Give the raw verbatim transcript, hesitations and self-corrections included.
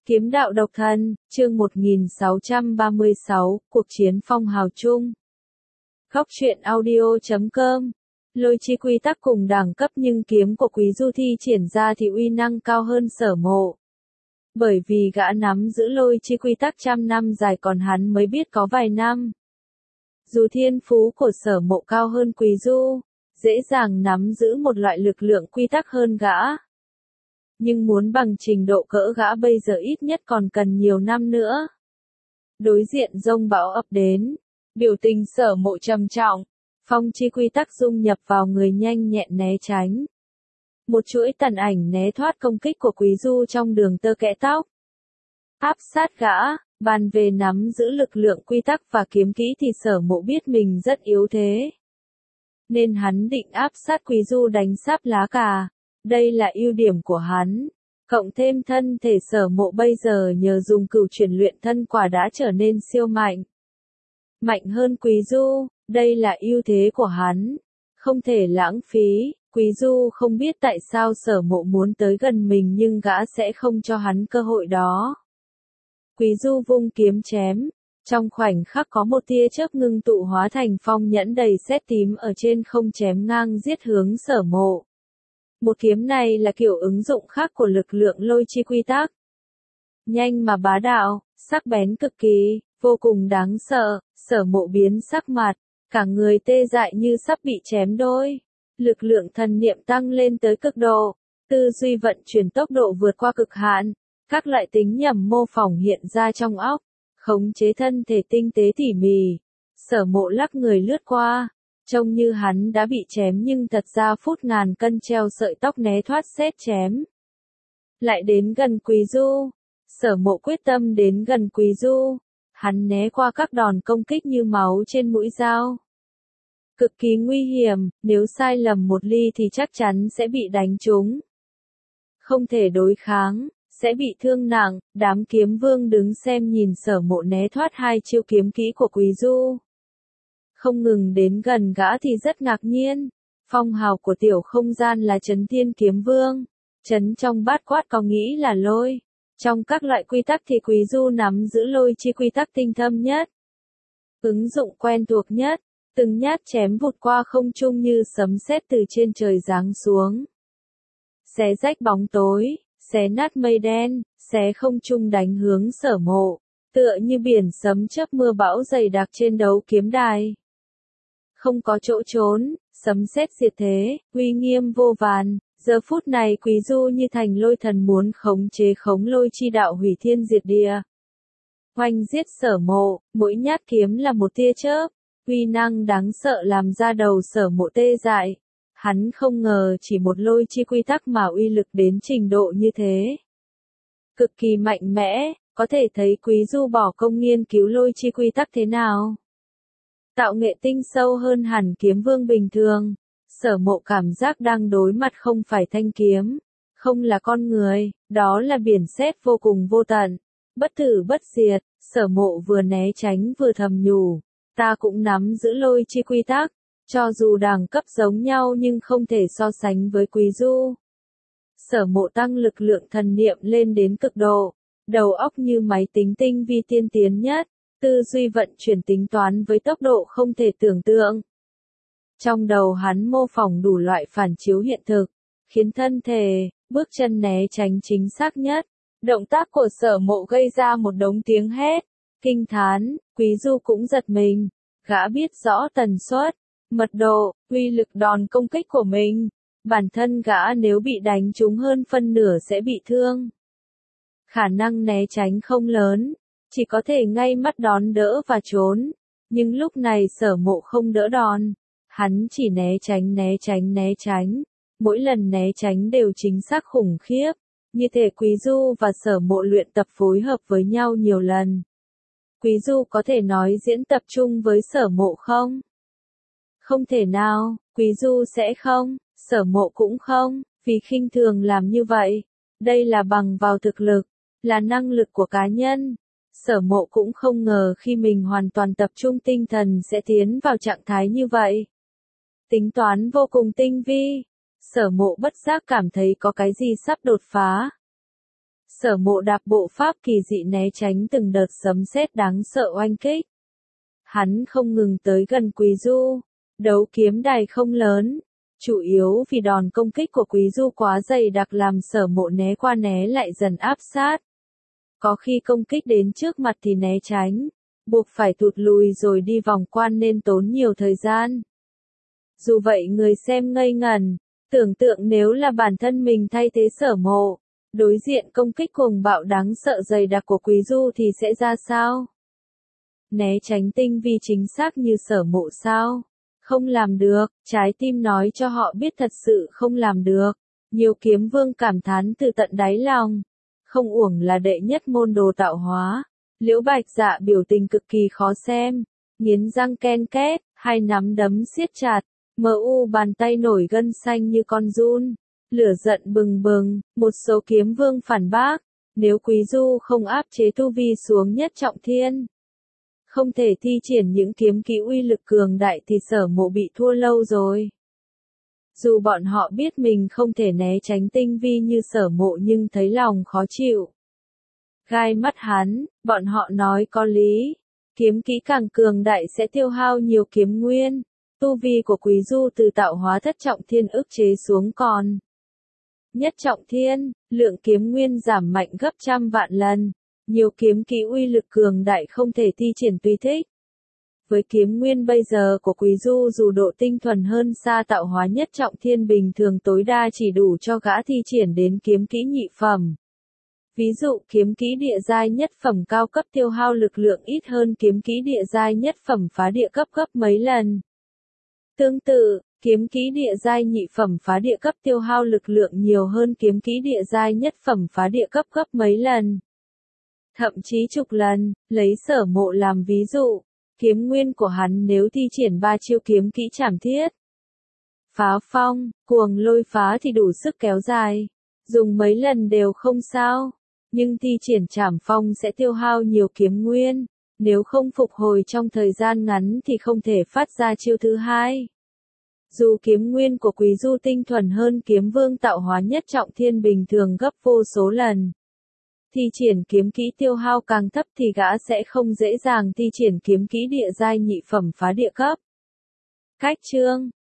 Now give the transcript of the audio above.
Kiếm đạo độc thân, chương một nghìn sáu trăm ba mươi sáu, cuộc chiến phong hào chung. Góc truyện audio chấm com. Lôi chi quy tắc cùng đẳng cấp nhưng kiếm của Quý Du thi triển ra thì uy năng cao hơn Sở Mộ. Bởi vì gã nắm giữ lôi chi quy tắc trăm năm dài còn hắn mới biết có vài năm. Dù thiên phú của Sở Mộ cao hơn Quý Du, dễ dàng nắm giữ một loại lực lượng quy tắc hơn gã. Nhưng muốn bằng trình độ cỡ gã bây giờ ít nhất còn cần nhiều năm nữa. Đối diện dông bão ập đến, biểu tình Sở Mộ trầm trọng, phong chi quy tắc dung nhập vào người nhanh nhẹn né tránh. Một chuỗi tàn ảnh né thoát công kích của Quý Du trong đường tơ kẽ tóc. Áp sát gã, bàn về nắm giữ lực lượng quy tắc và kiếm kỹ thì Sở Mộ biết mình rất yếu thế. Nên hắn định áp sát Quý Du đánh sáp lá cà. Đây là ưu điểm của hắn. Cộng thêm thân thể Sở Mộ bây giờ nhờ dùng cửu chuyển luyện thân quả đã trở nên siêu mạnh. Mạnh hơn Quý Du, đây là ưu thế của hắn. Không thể lãng phí. Quý Du không biết tại sao Sở Mộ muốn tới gần mình nhưng gã sẽ không cho hắn cơ hội đó. Quý Du vung kiếm chém. Trong khoảnh khắc có một tia chớp ngưng tụ hóa thành phong nhẫn đầy sét tím ở trên không chém ngang giết hướng Sở Mộ. Một kiếm này là kiểu ứng dụng khác của lực lượng lôi chi quy tắc. Nhanh mà bá đạo, sắc bén cực kỳ, vô cùng đáng sợ, Sở Mộ biến sắc mặt, cả người tê dại như sắp bị chém đôi. Lực lượng thần niệm tăng lên tới cực độ, tư duy vận chuyển tốc độ vượt qua cực hạn, các loại tính nhầm mô phỏng hiện ra trong óc, khống chế thân thể tinh tế tỉ mỉ. Sở Mộ lắc người lướt qua. Trông như hắn đã bị chém nhưng thật ra phút ngàn cân treo sợi tóc né thoát sét chém. Lại đến gần Quý Du. Sở Mộ quyết tâm đến gần Quý Du. Hắn né qua các đòn công kích như máu trên mũi dao. Cực kỳ nguy hiểm, nếu sai lầm một ly thì chắc chắn sẽ bị đánh trúng. Không thể đối kháng, sẽ bị thương nặng. Đám kiếm vương đứng xem nhìn Sở Mộ né thoát hai chiêu kiếm kỹ của Quý Du. Không ngừng đến gần gã thì rất ngạc nhiên. Phong hào của tiểu không gian là Chấn Thiên Kiếm Vương. Chấn trong bát quát có nghĩ là lôi. Trong các loại quy tắc thì Quý Du nắm giữ lôi chi quy tắc tinh thâm nhất. Ứng dụng quen thuộc nhất. Từng nhát chém vụt qua không trung như sấm sét từ trên trời giáng xuống. Xé rách bóng tối, xé nát mây đen, xé không trung đánh hướng Sở Mộ. Tựa như biển sấm chớp mưa bão dày đặc trên đấu kiếm đài. Không có chỗ trốn, sấm sét diệt thế, uy nghiêm vô vàn. Giờ phút này Quý Du như thành lôi thần muốn khống chế khống lôi chi đạo hủy thiên diệt địa. Oanh giết Sở Mộ, mỗi nhát kiếm là một tia chớp, uy năng đáng sợ làm ra đầu Sở Mộ tê dại. Hắn không ngờ chỉ một lôi chi quy tắc mà uy lực đến trình độ như thế. Cực kỳ mạnh mẽ, có thể thấy Quý Du bỏ công nghiên cứu lôi chi quy tắc thế nào. Tạo nghệ tinh sâu hơn hẳn kiếm vương bình thường. Sở Mộ cảm giác đang đối mặt không phải thanh kiếm, không là con người, đó là biển sét vô cùng vô tận, bất tử bất diệt. Sở Mộ vừa né tránh vừa thầm nhủ, ta cũng nắm giữ lôi chi quy tắc, cho dù đẳng cấp giống nhau nhưng không thể so sánh với Quý Du. Sở Mộ tăng lực lượng thần niệm lên đến cực độ, đầu óc như máy tính tinh vi tiên tiến nhất. Tư duy vận chuyển tính toán với tốc độ không thể tưởng tượng. Trong đầu hắn mô phỏng đủ loại phản chiếu hiện thực, khiến thân thể, bước chân né tránh chính xác nhất. Động tác của Sở Mộ gây ra một đống tiếng hét, kinh thán. Quý Du cũng giật mình, gã biết rõ tần suất, mật độ, uy lực đòn công kích của mình. Bản thân gã nếu bị đánh trúng hơn phân nửa sẽ bị thương. Khả năng né tránh không lớn. Chỉ có thể ngay mắt đón đỡ và trốn. Nhưng lúc này Sở Mộ không đỡ đòn. Hắn chỉ né tránh né tránh né tránh. Mỗi lần né tránh đều chính xác khủng khiếp. Như thể Quý Du và Sở Mộ luyện tập phối hợp với nhau nhiều lần. Quý Du có thể nói diễn tập chung với Sở Mộ không? Không thể nào, Quý Du sẽ không, Sở Mộ cũng không, vì khinh thường làm như vậy. Đây là bằng vào thực lực, là năng lực của cá nhân. Sở Mộ cũng không ngờ khi mình hoàn toàn tập trung tinh thần sẽ tiến vào trạng thái như vậy. Tính toán vô cùng tinh vi. Sở Mộ bất giác cảm thấy có cái gì sắp đột phá. Sở Mộ đạp bộ pháp kỳ dị né tránh từng đợt sấm sét đáng sợ oanh kích. Hắn không ngừng tới gần Quý Du. Đấu kiếm đài không lớn, chủ yếu vì đòn công kích của Quý Du quá dày đặc làm Sở Mộ né qua né lại dần áp sát. Có khi công kích đến trước mặt thì né tránh, buộc phải tụt lùi rồi đi vòng quan nên tốn nhiều thời gian. Dù vậy người xem ngây ngẩn, tưởng tượng nếu là bản thân mình thay thế Sở Mộ, đối diện công kích cuồng bạo đáng sợ dày đặc của Quý Du thì sẽ ra sao? Né tránh tinh vi chính xác như Sở Mộ sao? Không làm được, trái tim nói cho họ biết thật sự không làm được. Nhiều kiếm vương cảm thán từ tận đáy lòng. Không uổng là đệ nhất môn đồ tạo hóa. Liễu Bạch Dạ biểu tình cực kỳ khó xem. Nghiến răng ken két, hai nắm đấm siết chặt. Mờ u bàn tay nổi gân xanh như con giun. Lửa giận bừng bừng, một số kiếm vương phản bác. Nếu Quý Du không áp chế tu vi xuống nhất trọng thiên, không thể thi triển những kiếm kỹ uy lực cường đại thì Sở Mộ bị thua lâu rồi. Dù bọn họ biết mình không thể né tránh tinh vi như Sở Mộ nhưng thấy lòng khó chịu. Gai mắt hắn, bọn họ nói có lý. Kiếm kỹ càng cường đại sẽ tiêu hao nhiều kiếm nguyên. Tu vi của Quý Du từ tạo hóa thất trọng thiên ức chế xuống còn nhất trọng thiên, lượng kiếm nguyên giảm mạnh gấp trăm vạn lần. Nhiều kiếm kỹ uy lực cường đại không thể thi triển tùy thích. Với kiếm nguyên bây giờ của Quý Du dù độ tinh thuần hơn xa tạo hóa nhất trọng thiên bình thường tối đa chỉ đủ cho gã thi triển đến kiếm kỹ nhị phẩm. Ví dụ kiếm kỹ địa giai nhất phẩm cao cấp tiêu hao lực lượng ít hơn kiếm kỹ địa giai nhất phẩm phá địa cấp gấp mấy lần. Tương tự, kiếm kỹ địa giai nhị phẩm phá địa cấp tiêu hao lực lượng nhiều hơn kiếm kỹ địa giai nhất phẩm phá địa cấp gấp mấy lần. Thậm chí chục lần, lấy Sở Mộ làm ví dụ, kiếm nguyên của hắn nếu thi triển ba chiêu kiếm kỹ trảm thiết, phá phong, cuồng lôi phá thì đủ sức kéo dài, dùng mấy lần đều không sao, nhưng thi triển trảm phong sẽ tiêu hao nhiều kiếm nguyên, nếu không phục hồi trong thời gian ngắn thì không thể phát ra chiêu thứ hai. Dù kiếm nguyên của Quý Du tinh thuần hơn kiếm vương tạo hóa nhất trọng thiên bình thường gấp vô số lần, thi triển kiếm kỹ tiêu hao càng thấp thì gã sẽ không dễ dàng thi triển kiếm kỹ địa giai nhị phẩm phá địa cấp. Cách chương